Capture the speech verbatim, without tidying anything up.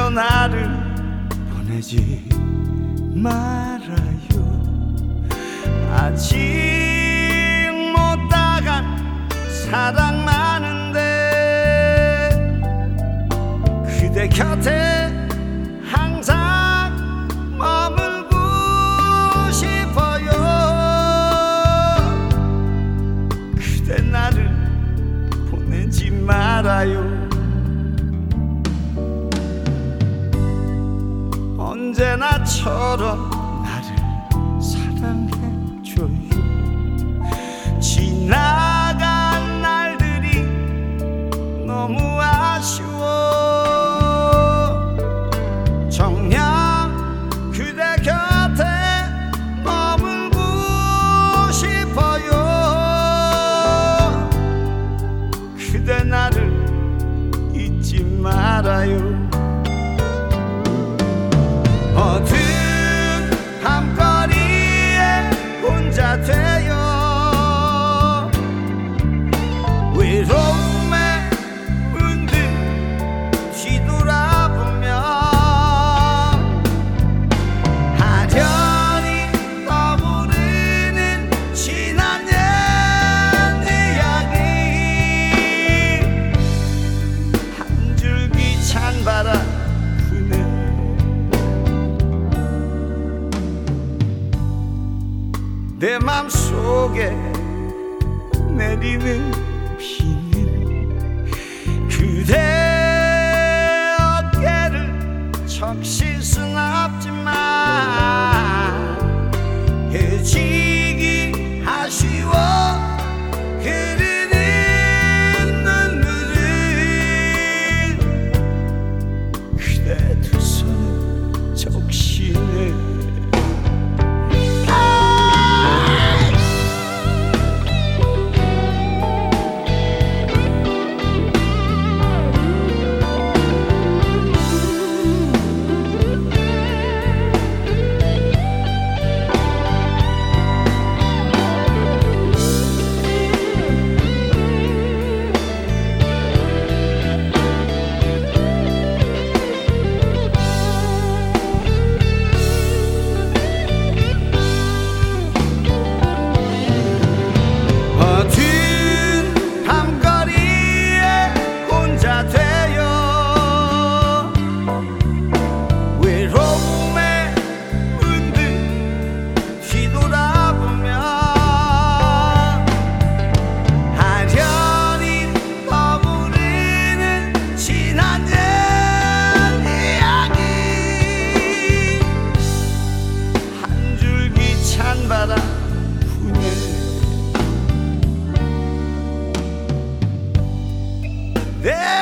그대로 나를 보내지 말아요. 아직 못다간 사랑 많은데 그대 곁에 항상 머물고 싶어요. 그대 나를 보내지 말아요. 언제나처럼 나를 사랑해줘요. 지나간 날들이 너무 아쉬워. 정녕 그대 곁에 머물고 싶어요. 그대 나를 잊지 말아요. 어두운 밤거리에 혼자 되어 외로움에 문득 뒤돌아보며 아련히 떠오르는 지난 옛 이야기. 한 줄기 찬바람 부네 내 맘속에 내리는 비는 그대 어깨를 적실 순 없지만 헤어지기 아쉬워 흐르는 눈물을 그대 두 손에 적시네. 어두운 밤거리에 혼자 되어 외로움에 문득 뒤돌아보며 아련히 떠오르는 지난 옛 이야기. 한 줄기 찬바람 부네 내